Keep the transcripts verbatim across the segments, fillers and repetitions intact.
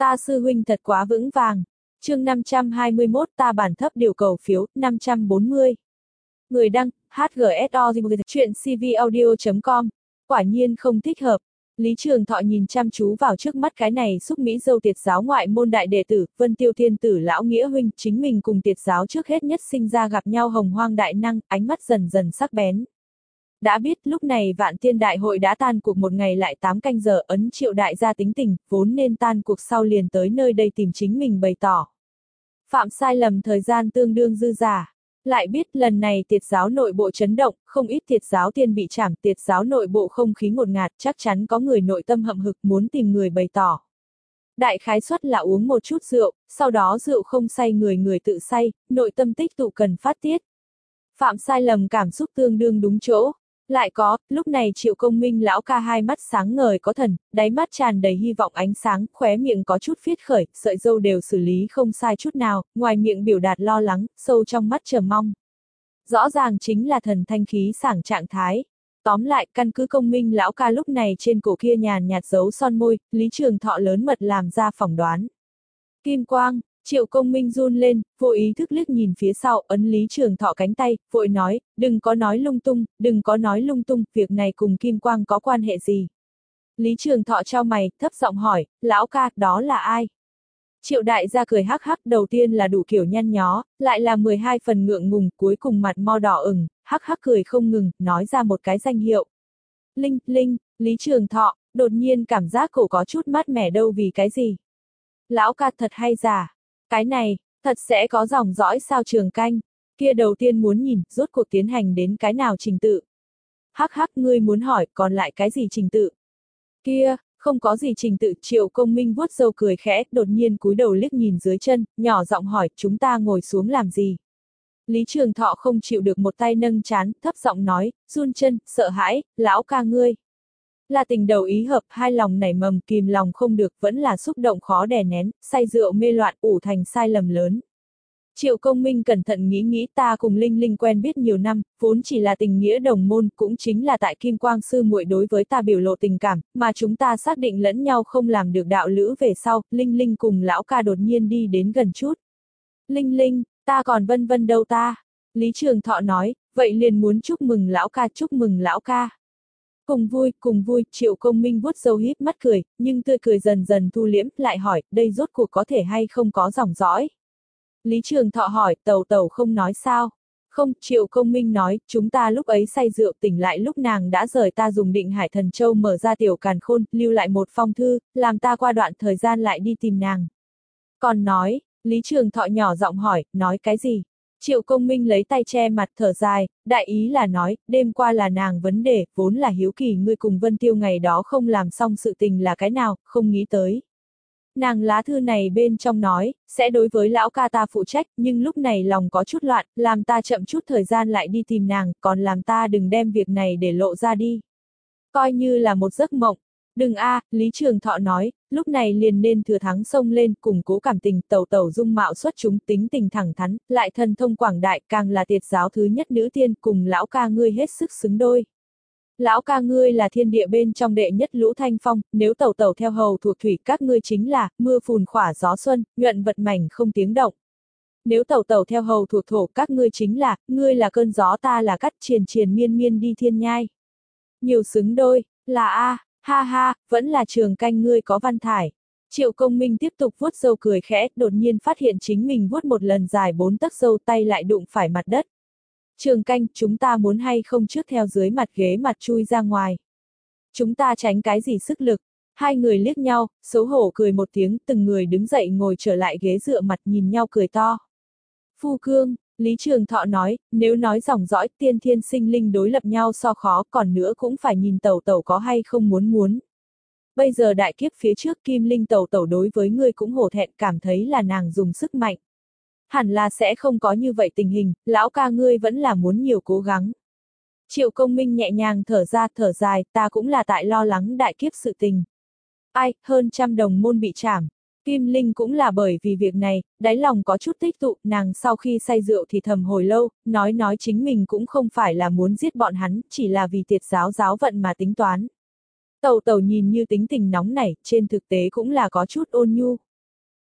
Ta sư huynh thật quá vững vàng. Chương năm trăm hai mươi mốt ta bản thấp điều cầu phiếu, năm trăm bốn mươi. Người đăng, hát giê ét o chuyện cvaudio chấm com. Quả nhiên không thích hợp. Lý Trường Thọ nhìn chăm chú vào trước mắt cái này xúc Mỹ dâu Tiệt giáo ngoại môn đại đệ tử, Vân Tiêu Thiên tử lão nghĩa huynh, chính mình cùng Tiệt giáo trước hết nhất sinh ra gặp nhau hồng hoang đại năng, ánh mắt dần dần sắc bén. Đã biết lúc này Vạn Tiên Đại hội đã tan cuộc một ngày lại tám canh giờ, ấn Triệu đại gia tính tình, vốn nên tan cuộc sau liền tới nơi đây tìm chính mình bày tỏ. Phạm sai lầm thời gian tương đương dư giả. Lại biết lần này Tiệt giáo nội bộ chấn động, không ít Tiệt giáo tiên bị trảm, Tiệt giáo nội bộ không khí ngột ngạt, chắc chắn có người nội tâm hậm hực muốn tìm người bày tỏ. Đại khái suất là uống một chút rượu, sau đó rượu không say người người tự say, nội tâm tích tụ cần phát tiết. Phạm sai lầm cảm xúc tương đương đúng chỗ. Lại có, lúc này Triệu Công Minh lão ca hai mắt sáng ngời có thần, đáy mắt tràn đầy hy vọng ánh sáng, khóe miệng có chút phiết khởi, sợi râu đều xử lý không sai chút nào, ngoài miệng biểu đạt lo lắng, sâu trong mắt chờ mong. Rõ ràng chính là thần thanh khí sảng trạng thái. Tóm lại, căn cứ Công Minh lão ca lúc này trên cổ kia nhàn nhạt dấu son môi, Lý Trường Thọ lớn mật làm ra phỏng đoán. Kim quang. Triệu Công Minh run lên, vô ý thức liếc nhìn phía sau, ấn Lý Trường Thọ cánh tay, vội nói, đừng có nói lung tung, đừng có nói lung tung, việc này cùng Kim Quang có quan hệ gì? Lý Trường Thọ chau mày, thấp giọng hỏi, lão ca, đó là ai? Triệu đại gia cười hắc hắc, đầu tiên là đủ kiểu nhăn nhó, lại là mười hai phần ngượng ngùng, cuối cùng mặt mo đỏ ửng, hắc hắc cười không ngừng, nói ra một cái danh hiệu. Linh, Linh, Lý Trường Thọ, đột nhiên cảm giác cổ có chút mát mẻ đâu vì cái gì? Lão ca thật hay giả? Cái này, thật sẽ có dòng dõi sao Trường Canh, kia đầu tiên muốn nhìn, rốt cuộc tiến hành đến cái nào trình tự. Hắc hắc ngươi muốn hỏi, còn lại cái gì trình tự? Kia, không có gì trình tự, Triệu Công Minh vuốt râu cười khẽ, đột nhiên cúi đầu liếc nhìn dưới chân, nhỏ giọng hỏi, chúng ta ngồi xuống làm gì? Lý Trường Thọ không chịu được một tay nâng trán, thấp giọng nói, run chân, sợ hãi, lão ca ngươi. Là tình đầu ý hợp, hai lòng nảy mầm, kìm lòng không được, vẫn là xúc động khó đè nén, say rượu mê loạn, ủ thành sai lầm lớn. Triệu Công Minh cẩn thận nghĩ nghĩ ta cùng Linh Linh quen biết nhiều năm, vốn chỉ là tình nghĩa đồng môn, cũng chính là tại Kim Quang sư muội đối với ta biểu lộ tình cảm, mà chúng ta xác định lẫn nhau không làm được đạo lữ về sau, Linh Linh cùng lão ca đột nhiên đi đến gần chút. Linh Linh, ta còn vân vân đâu ta? Lý Trường Thọ nói, vậy liền muốn chúc mừng lão ca, chúc mừng lão ca. Cùng vui, cùng vui, Triệu Công Minh vuốt râu híp mắt cười, nhưng tươi cười dần dần thu liễm, lại hỏi, đây rốt cuộc có thể hay không có dòng dõi? Lý Trường Thọ hỏi, tàu tàu không nói sao? Không, Triệu Công Minh nói, chúng ta lúc ấy say rượu tỉnh lại lúc nàng đã rời ta dùng Định Hải Thần Châu mở ra tiểu càn khôn, lưu lại một phong thư, làm ta qua đoạn thời gian lại đi tìm nàng. Còn nói, Lý Trường Thọ nhỏ giọng hỏi, nói cái gì? Triệu Công Minh lấy tay che mặt thở dài, đại ý là nói, đêm qua là nàng vấn đề, vốn là hiếu kỳ ngươi cùng Vân Tiêu ngày đó không làm xong sự tình là cái nào, không nghĩ tới. Nàng lá thư này bên trong nói, sẽ đối với lão ca ta phụ trách, nhưng lúc này lòng có chút loạn, làm ta chậm chút thời gian lại đi tìm nàng, còn làm ta đừng đem việc này để lộ ra đi. Coi như là một giấc mộng. Đừng a, à, Lý Trường Thọ nói, lúc này liền nên thừa thắng xông lên, củng cố cảm tình, tẩu tẩu dung mạo xuất chúng, tính tình thẳng thắn, lại thần thông quảng đại, càng là Tiệt giáo thứ nhất nữ tiên, cùng lão ca ngươi hết sức xứng đôi. Lão ca ngươi là thiên địa bên trong đệ nhất lũ thanh phong, nếu tẩu tẩu theo hầu thuộc thủy các ngươi chính là, mưa phùn khỏa gió xuân, nhuận vật mảnh không tiếng động. Nếu tẩu tẩu theo hầu thuộc thổ các ngươi chính là, ngươi là cơn gió ta là cắt triền triền miên miên đi thiên nhai. Nhiều xứng đôi, là a. Ha ha, vẫn là Trường Canh ngươi có văn thải. Triệu Công Minh tiếp tục vuốt râu cười khẽ, đột nhiên phát hiện chính mình vuốt một lần dài bốn tấc râu tay lại đụng phải mặt đất. Trường Canh, chúng ta muốn hay không trước theo dưới mặt ghế mặt chui ra ngoài. Chúng ta tránh cái gì sức lực. Hai người liếc nhau, xấu hổ cười một tiếng, từng người đứng dậy ngồi trở lại ghế dựa mặt nhìn nhau cười to. Phu cương, Lý Trường Thọ nói, nếu nói dòng dõi tiên thiên sinh linh đối lập nhau so khó, còn nữa cũng phải nhìn tẩu tẩu có hay không muốn muốn. Bây giờ đại kiếp phía trước Kim Linh tẩu tẩu đối với ngươi cũng hổ thẹn, cảm thấy là nàng dùng sức mạnh. Hẳn là sẽ không có như vậy tình hình, lão ca ngươi vẫn là muốn nhiều cố gắng. Triệu Công Minh nhẹ nhàng thở ra thở dài, ta cũng là tại lo lắng đại kiếp sự tình. Ai, hơn trăm đồng môn bị trảm. Kim Linh cũng là bởi vì việc này, đáy lòng có chút tích tụ, nàng sau khi say rượu thì thầm hồi lâu, nói nói chính mình cũng không phải là muốn giết bọn hắn, chỉ là vì Tiệt giáo giáo vận mà tính toán. Tẩu tẩu nhìn như tính tình nóng nảy, trên thực tế cũng là có chút ôn nhu.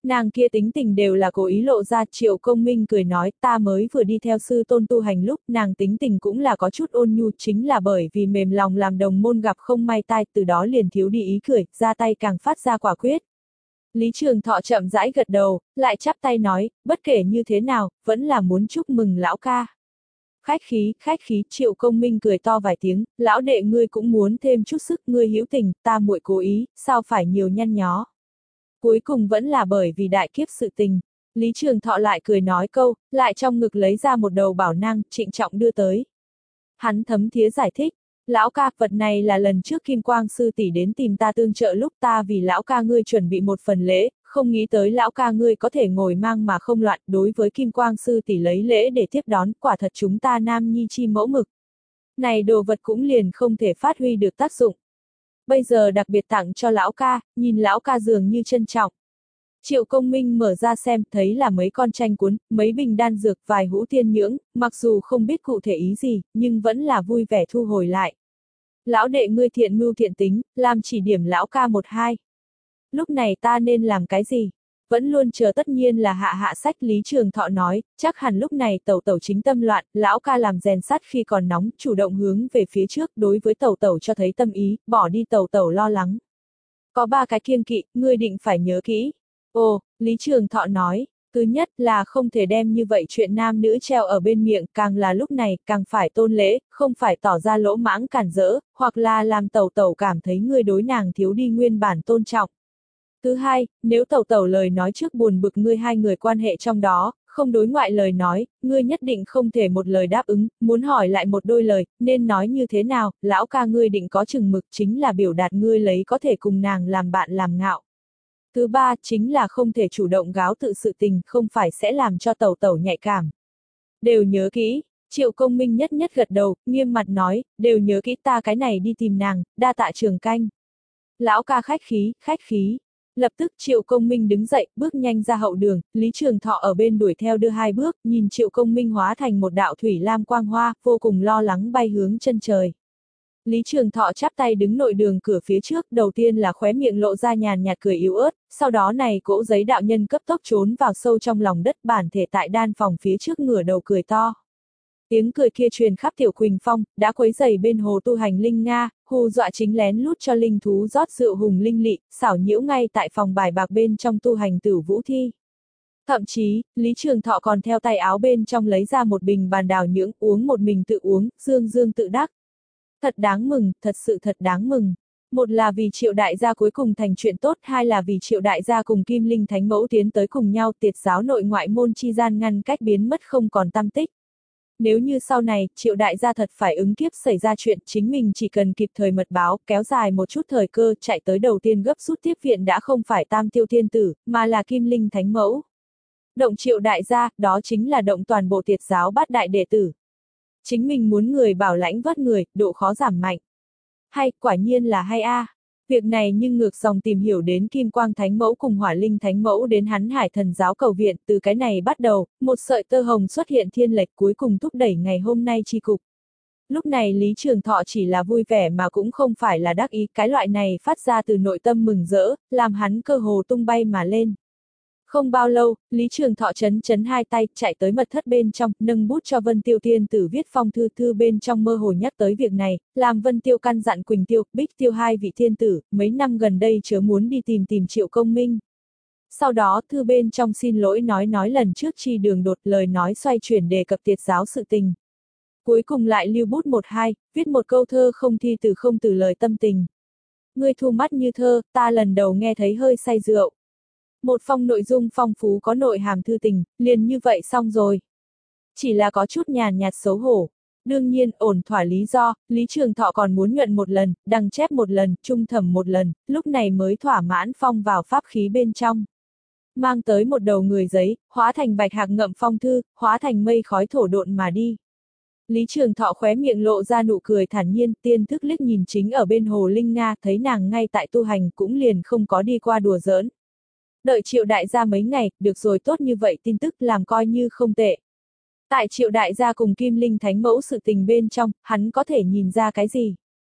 Nàng kia tính tình đều là cố ý lộ ra. Triệu Công Minh cười nói, ta mới vừa đi theo sư tôn tu hành lúc, nàng tính tình cũng là có chút ôn nhu, chính là bởi vì mềm lòng làm đồng môn gặp không may tai, từ đó liền thiếu đi ý cười, ra tay càng phát ra quả quyết. Lý Trường Thọ chậm rãi gật đầu, lại chắp tay nói, bất kể như thế nào, vẫn là muốn chúc mừng lão ca. Khách khí, khách khí. Triệu Công Minh cười to vài tiếng, lão đệ ngươi cũng muốn thêm chút sức, ngươi hữu tình, ta muội cố ý, sao phải nhiều nhăn nhó. Cuối cùng vẫn là bởi vì đại kiếp sự tình. Lý Trường Thọ lại cười nói câu, lại trong ngực lấy ra một đầu bảo nang, trịnh trọng đưa tới. Hắn thấm thía giải thích, lão ca, vật này là lần trước Kim Quang sư tỷ đến tìm ta tương trợ lúc ta vì lão ca ngươi chuẩn bị một phần lễ, không nghĩ tới lão ca ngươi có thể ngồi mang mà không loạn, đối với Kim Quang sư tỷ lấy lễ để tiếp đón, quả thật chúng ta nam nhi chi mẫu mực. Này đồ vật cũng liền không thể phát huy được tác dụng. Bây giờ đặc biệt tặng cho lão ca, nhìn lão ca dường như trân trọng. Triệu Công Minh mở ra xem, thấy là mấy con tranh cuốn, mấy bình đan dược, vài hũ tiên nhưỡng, mặc dù không biết cụ thể ý gì, nhưng vẫn là vui vẻ thu hồi lại. Lão đệ ngươi thiện mưu thiện tính, làm chỉ điểm lão ca một hai. Lúc này ta nên làm cái gì? Vẫn luôn chờ tất nhiên là hạ hạ sách. Lý Trường Thọ nói, chắc hẳn lúc này tẩu tẩu chính tâm loạn, lão ca làm rèn sắt khi còn nóng, chủ động hướng về phía trước, đối với tẩu tẩu cho thấy tâm ý, bỏ đi tẩu tẩu lo lắng. Có ba cái kiêng kỵ, ngươi định phải nhớ kỹ. Ồ, Lý Trường Thọ nói, thứ nhất là không thể đem như vậy chuyện nam nữ treo ở bên miệng, càng là lúc này, càng phải tôn lễ, không phải tỏ ra lỗ mãng cản rỡ, hoặc là làm tẩu tẩu cảm thấy ngươi đối nàng thiếu đi nguyên bản tôn trọng. Thứ hai, nếu tẩu tẩu lời nói trước buồn bực ngươi hai người quan hệ trong đó, không đối ngoại lời nói, ngươi nhất định không thể một lời đáp ứng, muốn hỏi lại một đôi lời, nên nói như thế nào, lão ca ngươi định có chừng mực, chính là biểu đạt ngươi lấy có thể cùng nàng làm bạn làm ngạo. Thứ ba, chính là không thể chủ động gáo tự sự tình, không phải sẽ làm cho tẩu tẩu nhạy cảm. Đều nhớ kỹ. Triệu Công Minh nhất nhất gật đầu, nghiêm mặt nói, đều nhớ kỹ, ta cái này đi tìm nàng, đa tạ Trường Canh. Lão ca khách khí, khách khí. Lập tức Triệu Công Minh đứng dậy, bước nhanh ra hậu đường, Lý Trường Thọ ở bên đuổi theo đưa hai bước, nhìn Triệu Công Minh hóa thành một đạo thủy lam quang hoa, vô cùng lo lắng bay hướng chân trời. Lý Trường Thọ chắp tay đứng nội đường cửa phía trước, đầu tiên là khóe miệng lộ ra nhàn nhạt cười yếu ớt, sau đó này cỗ giấy đạo nhân cấp tốc trốn vào sâu trong lòng đất, bản thể tại đan phòng phía trước ngửa đầu cười to. Tiếng cười kia truyền khắp Tiểu Quỳnh Phong, đã quấy rầy bên hồ tu hành linh Nga, hù dọa chính lén lút cho linh thú rót rượu hùng linh lị, xảo nhiễu ngay tại phòng bài bạc bên trong tu hành Tử Vũ Thi. Thậm chí, Lý Trường Thọ còn theo tay áo bên trong lấy ra một bình bàn đào nhưỡng, uống một mình tự uống, dương dương tự đắc. Thật đáng mừng, thật sự thật đáng mừng. Một là vì Triệu đại gia cuối cùng thành chuyện tốt, hai là vì Triệu đại gia cùng Kim Linh Thánh Mẫu tiến tới cùng nhau, tiệt giáo nội ngoại môn chi gian ngăn cách biến mất không còn tăm tích. Nếu như sau này, Triệu đại gia thật phải ứng kiếp xảy ra chuyện, chính mình chỉ cần kịp thời mật báo, kéo dài một chút thời cơ, chạy tới đầu tiên gấp rút tiếp viện đã không phải Tam Tiêu Thiên Tử, mà là Kim Linh Thánh Mẫu. Động Triệu đại gia, đó chính là động toàn bộ tiệt giáo bát đại đệ tử. Chính mình muốn người bảo lãnh vớt người, độ khó giảm mạnh. Hay, quả nhiên là hay a. À. Việc này nhưng ngược dòng tìm hiểu đến Kim Quang Thánh Mẫu cùng Hỏa Linh Thánh Mẫu đến hắn Hải Thần giáo cầu viện, từ cái này bắt đầu, một sợi tơ hồng xuất hiện thiên lệch cuối cùng thúc đẩy ngày hôm nay chi cục. Lúc này Lý Trường Thọ chỉ là vui vẻ mà cũng không phải là đắc ý, cái loại này phát ra từ nội tâm mừng rỡ, làm hắn cơ hồ tung bay mà lên. Không bao lâu, Lý Trường Thọ chấn chấn hai tay, chạy tới mật thất bên trong, nâng bút cho Vân Tiêu Tiên Tử viết phong thư, thư bên trong mơ hồ nhắc tới việc này, làm Vân Tiêu căn dặn Quỳnh Tiêu, Bích Tiêu hai vị thiên tử, mấy năm gần đây chớ muốn đi tìm tìm Triệu Công Minh. Sau đó, thư bên trong xin lỗi nói nói lần trước chi đường đột, lời nói xoay chuyển đề cập tiệt giáo sự tình. Cuối cùng lại lưu bút một hai, viết một câu thơ không thi từ không từ lời tâm tình. Ngươi thu mắt như thơ, ta lần đầu nghe thấy hơi say rượu. Một phong nội dung phong phú có nội hàm thư tình, liền như vậy xong rồi. Chỉ là có chút nhàn nhạt xấu hổ. Đương nhiên, ổn thỏa lý do, Lý Trường Thọ còn muốn nhuận một lần, đăng chép một lần, trung thẩm một lần, lúc này mới thỏa mãn phong vào pháp khí bên trong. Mang tới một đầu người giấy, hóa thành bạch hạc ngậm phong thư, hóa thành mây khói thổ độn mà đi. Lý Trường Thọ khóe miệng lộ ra nụ cười thản nhiên, tiên thức liếc nhìn chính ở bên hồ Linh Nga, thấy nàng ngay tại tu hành cũng liền không có đi qua đùa giỡn. Đợi Triệu đại gia mấy ngày, được rồi, tốt như vậy tin tức làm coi như không tệ. Tại Triệu đại gia cùng Kim Linh Thánh Mẫu sự tình bên trong, hắn có thể nhìn ra cái gì?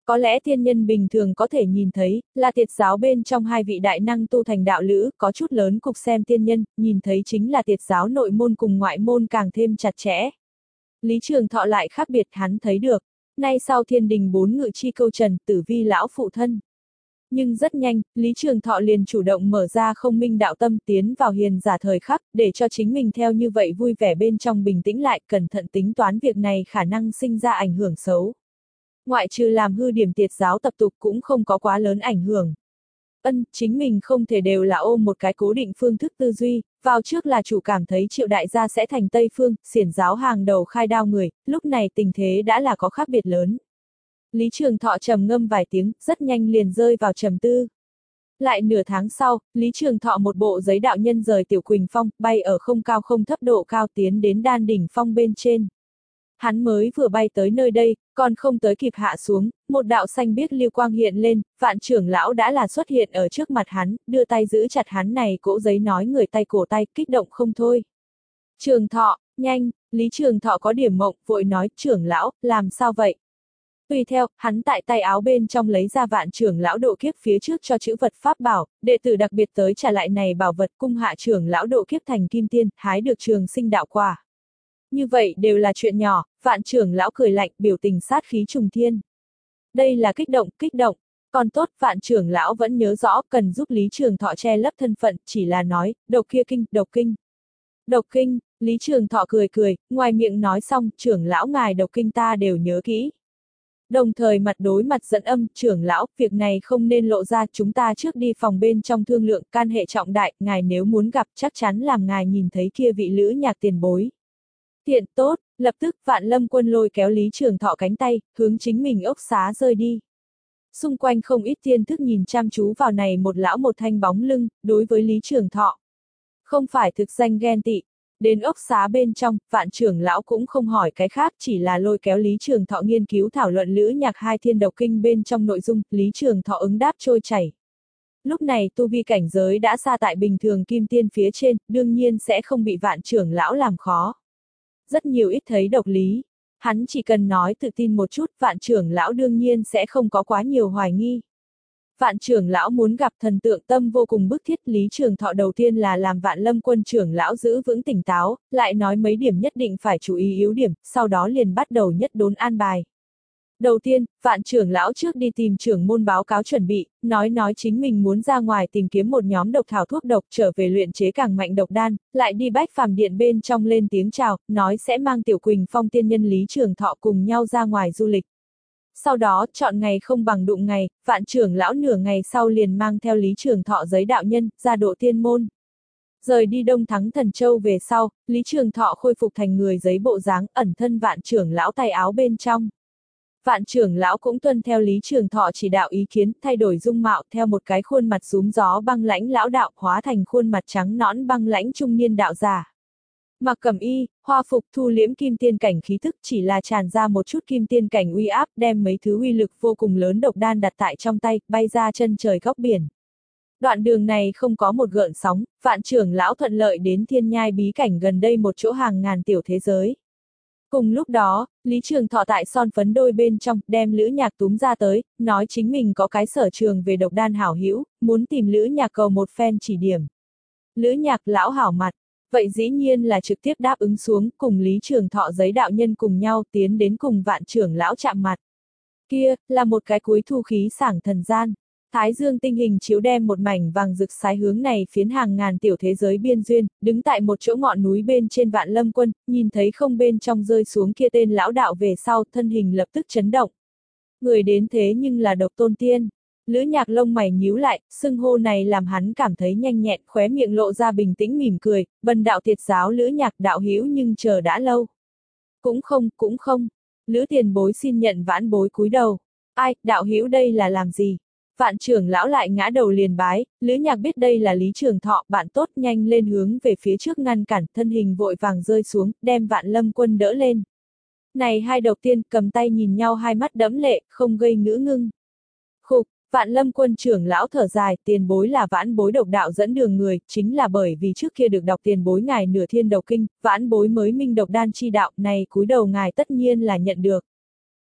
Có lẽ thiên nhân bình thường có thể nhìn thấy, là tiệt giáo bên trong hai vị đại năng tu thành đạo lữ, có chút lớn cục xem tiên nhân, nhìn thấy chính là tiệt giáo nội môn cùng ngoại môn càng thêm chặt chẽ. Lý Trường Thọ lại khác biệt, hắn thấy được. Nay sau thiên đình bốn ngự chi câu trần, tử vi lão phụ thân. Nhưng rất nhanh, Lý Trường Thọ liền chủ động mở ra không minh đạo tâm tiến vào hiền giả thời khắc, để cho chính mình theo như vậy vui vẻ bên trong bình tĩnh lại, cẩn thận tính toán việc này khả năng sinh ra ảnh hưởng xấu. Ngoại trừ làm hư điểm tiệt giáo tập tục cũng không có quá lớn ảnh hưởng. Ân, chính mình không thể đều là ôm một cái cố định phương thức tư duy, vào trước là chủ cảm thấy Triệu đại gia sẽ thành Tây Phương, xiển giáo hàng đầu khai đao người, lúc này tình thế đã là có khác biệt lớn. Lý Trường Thọ trầm ngâm vài tiếng, rất nhanh liền rơi vào trầm tư. Lại nửa tháng sau, Lý Trường Thọ một bộ giấy đạo nhân rời Tiểu Quỳnh Phong, bay ở không cao không thấp độ cao tiến đến Đan Đỉnh Phong bên trên. Hắn mới vừa bay tới nơi đây, còn không tới kịp hạ xuống, một đạo xanh biếc lưu quang hiện lên, Vạn trưởng lão đã là xuất hiện ở trước mặt hắn, đưa tay giữ chặt hắn này cỗ giấy nói người tay cổ tay, kích động không thôi. Trường Thọ, nhanh, Lý Trường Thọ có điểm mộng, vội nói, trưởng lão, làm sao vậy? Tùy theo, hắn tại tay áo bên trong lấy ra Vạn trưởng lão độ kiếp phía trước cho chữ vật pháp bảo, đệ tử đặc biệt tới trả lại này bảo vật, cung hạ trưởng lão độ kiếp thành kim tiên, hái được trường sinh đạo quả. Như vậy đều là chuyện nhỏ, Vạn trưởng lão cười lạnh, biểu tình sát khí trùng thiên. Đây là kích động, kích động. Còn tốt, Vạn trưởng lão vẫn nhớ rõ, cần giúp Lý Trường Thọ che lấp thân phận, chỉ là nói, độc kia kinh, độc kinh. Độc kinh, Lý Trường Thọ cười cười, ngoài miệng nói xong, trưởng lão ngài độc kinh ta đều nhớ kỹ. Đồng thời mặt đối mặt dẫn âm, trưởng lão, việc này không nên lộ ra, chúng ta trước đi phòng bên trong thương lượng, can hệ trọng đại, ngài nếu muốn gặp chắc chắn làm ngài nhìn thấy kia vị lữ nhạc tiền bối. Tiện tốt, lập tức Vạn Lâm Quân lôi kéo Lý Trường Thọ cánh tay, hướng chính mình ốc xá rơi đi. Xung quanh không ít tiên thức nhìn chăm chú vào này một lão một thanh bóng lưng, đối với Lý Trường Thọ. Không phải thực danh ghen tị. Đến ốc xá bên trong, Vạn trưởng lão cũng không hỏi cái khác, chỉ là lôi kéo Lý Trường Thọ nghiên cứu thảo luận lữ nhạc hai thiên độc kinh bên trong nội dung, Lý Trường Thọ ứng đáp trôi chảy. Lúc này tu vi cảnh giới đã xa tại bình thường kim tiên phía trên, đương nhiên sẽ không bị Vạn trưởng lão làm khó. Rất nhiều ít thấy độc lý. Hắn chỉ cần nói tự tin một chút, Vạn trưởng lão đương nhiên sẽ không có quá nhiều hoài nghi. Vạn trưởng lão muốn gặp thần tượng tâm vô cùng bức thiết, Lý Trường Thọ đầu tiên là làm Vạn Lâm Quân trưởng lão giữ vững tỉnh táo, lại nói mấy điểm nhất định phải chú ý yếu điểm, sau đó liền bắt đầu nhất đốn an bài. Đầu tiên, Vạn trưởng lão trước đi tìm trưởng môn báo cáo chuẩn bị, nói nói chính mình muốn ra ngoài tìm kiếm một nhóm độc thảo thuốc độc trở về luyện chế càng mạnh độc đan, lại đi Bách Phàm Điện bên trong lên tiếng chào, nói sẽ mang Tiểu Quỳnh Phong tiên nhân Lý Trường Thọ cùng nhau ra ngoài du lịch. Sau đó, chọn ngày không bằng đụng ngày, Vạn trưởng lão nửa ngày sau liền mang theo Lý Trường Thọ giấy đạo nhân, ra độ tiên môn. Rời đi Đông Thắng Thần Châu về sau, Lý Trường Thọ khôi phục thành người giấy bộ dáng, ẩn thân Vạn trưởng lão tay áo bên trong. Vạn trưởng lão cũng tuân theo Lý Trường Thọ chỉ đạo ý kiến, thay đổi dung mạo theo một cái khuôn mặt rúm gió băng lãnh lão đạo hóa thành khuôn mặt trắng nõn băng lãnh trung niên đạo giả. Mặc cẩm y, hoa phục thu liễm kim tiên cảnh khí thức, chỉ là tràn ra một chút kim tiên cảnh uy áp, đem mấy thứ uy lực vô cùng lớn độc đan đặt tại trong tay, bay ra chân trời góc biển. Đoạn đường này không có một gợn sóng, Vạn trưởng lão thuận lợi đến thiên nhai bí cảnh gần đây một chỗ hàng ngàn tiểu thế giới. Cùng lúc đó, Lý Trường Thọ tại son phấn đôi bên trong, đem lữ nhạc túm ra tới, nói chính mình có cái sở trường về độc đan hảo hữu, muốn tìm lữ nhạc cầu một phen chỉ điểm. Lữ nhạc lão hảo mặt. Vậy dĩ nhiên là trực tiếp đáp ứng xuống, cùng Lý Trường Thọ giấy đạo nhân cùng nhau tiến đến cùng Vạn trưởng lão chạm mặt. Kia, là một cái cuối thu khí sảng thần gian. Thái dương tinh hình chiếu đem một mảnh vàng rực sái hướng này phiến hàng ngàn tiểu thế giới biên duyên, đứng tại một chỗ ngọn núi bên trên Vạn Lâm Quân, nhìn thấy không bên trong rơi xuống kia tên lão đạo về sau, thân hình lập tức chấn động. Người đến thế nhưng là Độc Tôn Tiên. Lữ nhạc lông mày nhíu lại, xưng hô này làm hắn cảm thấy nhanh nhẹn, khóe miệng lộ ra bình tĩnh mỉm cười, bần đạo tiệt giáo Lữ nhạc đạo hữu nhưng chờ đã lâu. Cũng không, cũng không. Lữ tiền bối xin nhận vãn bối cúi đầu. Ai, đạo hữu đây là làm gì? Vạn trưởng lão lại ngã đầu liền bái, Lữ nhạc biết đây là Lý Trường Thọ, bạn tốt nhanh lên hướng về phía trước ngăn cản, thân hình vội vàng rơi xuống, đem Vạn Lâm Quân đỡ lên. Này hai độc tiên cầm tay nhìn nhau hai mắt đẫm lệ, không gây ngữ ngưng. Khục. Vạn Lâm Quân trưởng lão thở dài, tiền bối là vãn bối độc đạo dẫn đường người, chính là bởi vì trước kia được đọc tiền bối ngài nửa thiên độc kinh, vãn bối mới minh độc đan chi đạo, này cúi đầu ngài tất nhiên là nhận được.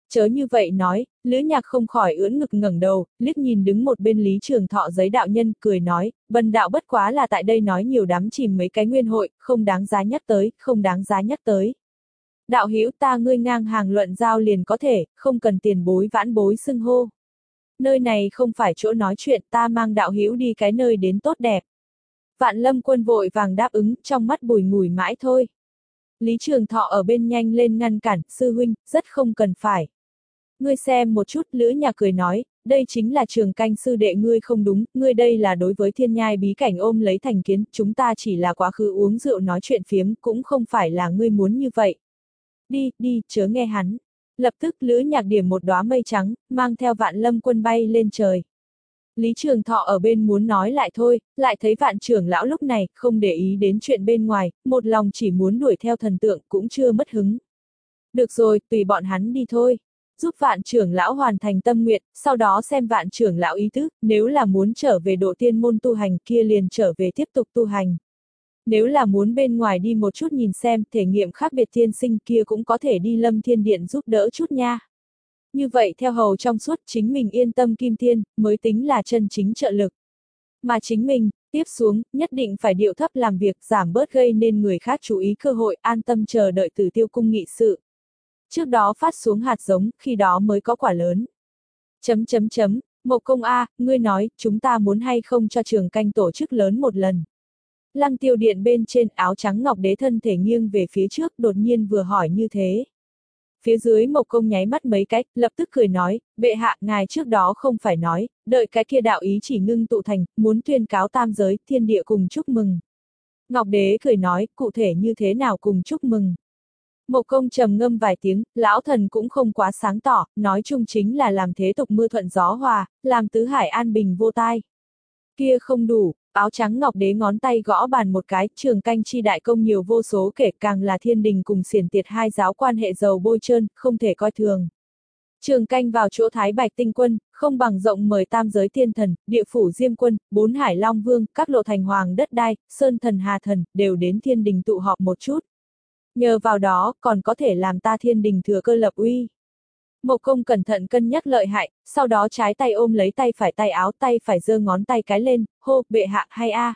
Chớ như vậy nói, Lữ Nhạc không khỏi ưỡn ngực ngẩng đầu, liếc nhìn đứng một bên Lý Trường Thọ giấy đạo nhân, cười nói, Vân đạo bất quá là tại đây nói nhiều đắm chìm mấy cái nguyên hội, không đáng giá nhắc tới, không đáng giá nhắc tới. Đạo hữu ta ngươi ngang hàng luận giao liền có thể, không cần tiền bối vãn bối xưng hô. Nơi này không phải chỗ nói chuyện, ta mang đạo hữu đi cái nơi đến tốt đẹp. Vạn Lâm Quân vội vàng đáp ứng, trong mắt bùi ngùi mãi thôi. Lý Trường Thọ ở bên nhanh lên ngăn cản, sư huynh, rất không cần phải. Ngươi xem một chút, Lữ Nhạc cười nói, đây chính là Trường Canh sư đệ ngươi không đúng, ngươi đây là đối với thiên nhai bí cảnh ôm lấy thành kiến, chúng ta chỉ là quá khứ uống rượu nói chuyện phiếm, cũng không phải là ngươi muốn như vậy. Đi, đi, chớ nghe hắn. Lập tức Lữ Nhạc điểm một đóa mây trắng, mang theo Vạn Lâm Quân bay lên trời. Lý Trường Thọ ở bên muốn nói lại thôi, lại thấy Vạn trưởng lão lúc này, không để ý đến chuyện bên ngoài, một lòng chỉ muốn đuổi theo thần tượng, cũng chưa mất hứng. Được rồi, tùy bọn hắn đi thôi. Giúp Vạn trưởng lão hoàn thành tâm nguyện, sau đó xem Vạn trưởng lão ý tứ, nếu là muốn trở về độ tiên môn tu hành kia liền trở về tiếp tục tu hành. Nếu là muốn bên ngoài đi một chút nhìn xem, thể nghiệm khác biệt thiên sinh kia cũng có thể đi Lâm Thiên Điện giúp đỡ chút nha. Như vậy theo hầu trong suốt chính mình yên tâm kim thiên, mới tính là chân chính trợ lực. Mà chính mình, tiếp xuống, nhất định phải điệu thấp làm việc, giảm bớt gây nên người khác chú ý cơ hội, an tâm chờ đợi Tử Tiêu cung nghị sự. Trước đó phát xuống hạt giống, khi đó mới có quả lớn. Chấm chấm chấm, Mộc Công A, ngươi nói, chúng ta muốn hay không cho Trường Canh tổ chức lớn một lần. Lăng Tiêu Điện bên trên áo trắng ngọc đế thân thể nghiêng về phía trước, đột nhiên vừa hỏi như thế. Phía dưới Mộc Công nháy mắt mấy cách, lập tức cười nói, bệ hạ, ngài trước đó không phải nói, đợi cái kia đạo ý chỉ ngưng tụ thành, muốn tuyên cáo tam giới, thiên địa cùng chúc mừng. Ngọc đế cười nói, cụ thể như thế nào cùng chúc mừng. Mộc Công trầm ngâm vài tiếng, lão thần cũng không quá sáng tỏ, nói chung chính là làm thế tục mưa thuận gió hòa, làm tứ hải an bình vô tai. Kia không đủ, áo trắng ngọc đế ngón tay gõ bàn một cái, Trường Canh chi đại công nhiều vô số kể, càng là thiên đình cùng xiển tiệt hai giáo quan hệ dầu bôi trơn, không thể coi thường. Trường Canh vào chỗ Thái Bạch tinh quân, không bằng rộng mời tam giới thiên thần, địa phủ diêm quân, bốn hải long vương, các lộ thành hoàng đất đai, sơn thần hà thần, đều đến thiên đình tụ họp một chút. Nhờ vào đó, còn có thể làm ta thiên đình thừa cơ lập uy. Mộc Công cẩn thận cân nhắc lợi hại, sau đó trái tay ôm lấy tay phải tay áo, tay phải giơ ngón tay cái lên, hô, bệ hạ hay a.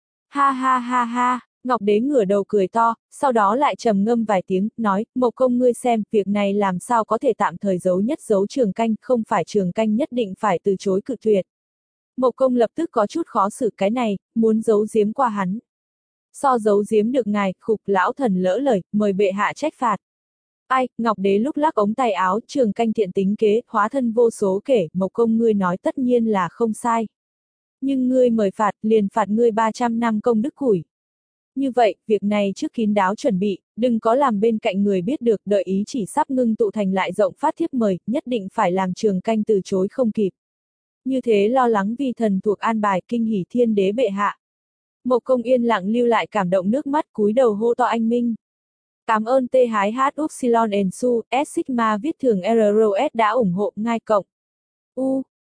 Ha ha ha ha, Ngọc Đế ngửa đầu cười to, sau đó lại trầm ngâm vài tiếng, nói, Mộc Công ngươi xem, việc này làm sao có thể tạm thời giấu nhất giấu Trường Canh, không phải Trường Canh nhất định phải từ chối cự tuyệt. Mộc Công lập tức có chút khó xử cái này, muốn giấu giếm qua hắn. So giấu giếm được ngài, khục lão thần lỡ lời, mời bệ hạ trách phạt. Ai, Ngọc Đế lúc lắc ống tay áo, Trường Canh thiện tính kế, hóa thân vô số kể, Mộc Công ngươi nói tất nhiên là không sai. Nhưng ngươi mời phạt, liền phạt ngươi ba trăm năm công đức củi. Như vậy, việc này trước kín đáo chuẩn bị, đừng có làm bên cạnh người biết được, đợi ý chỉ sắp ngưng tụ thành lại rộng phát thiếp mời, nhất định phải làm Trường Canh từ chối không kịp. Như thế lo lắng vì thần thuộc an bài kinh hỉ thiên đế bệ hạ. Mộc Công yên lặng lưu lại cảm động nước mắt cúi đầu hô to anh minh. Cảm ơn T hái H Upsilon and Su, S Sigma viết thường R R O S đã ủng hộ, ngai cộng. U,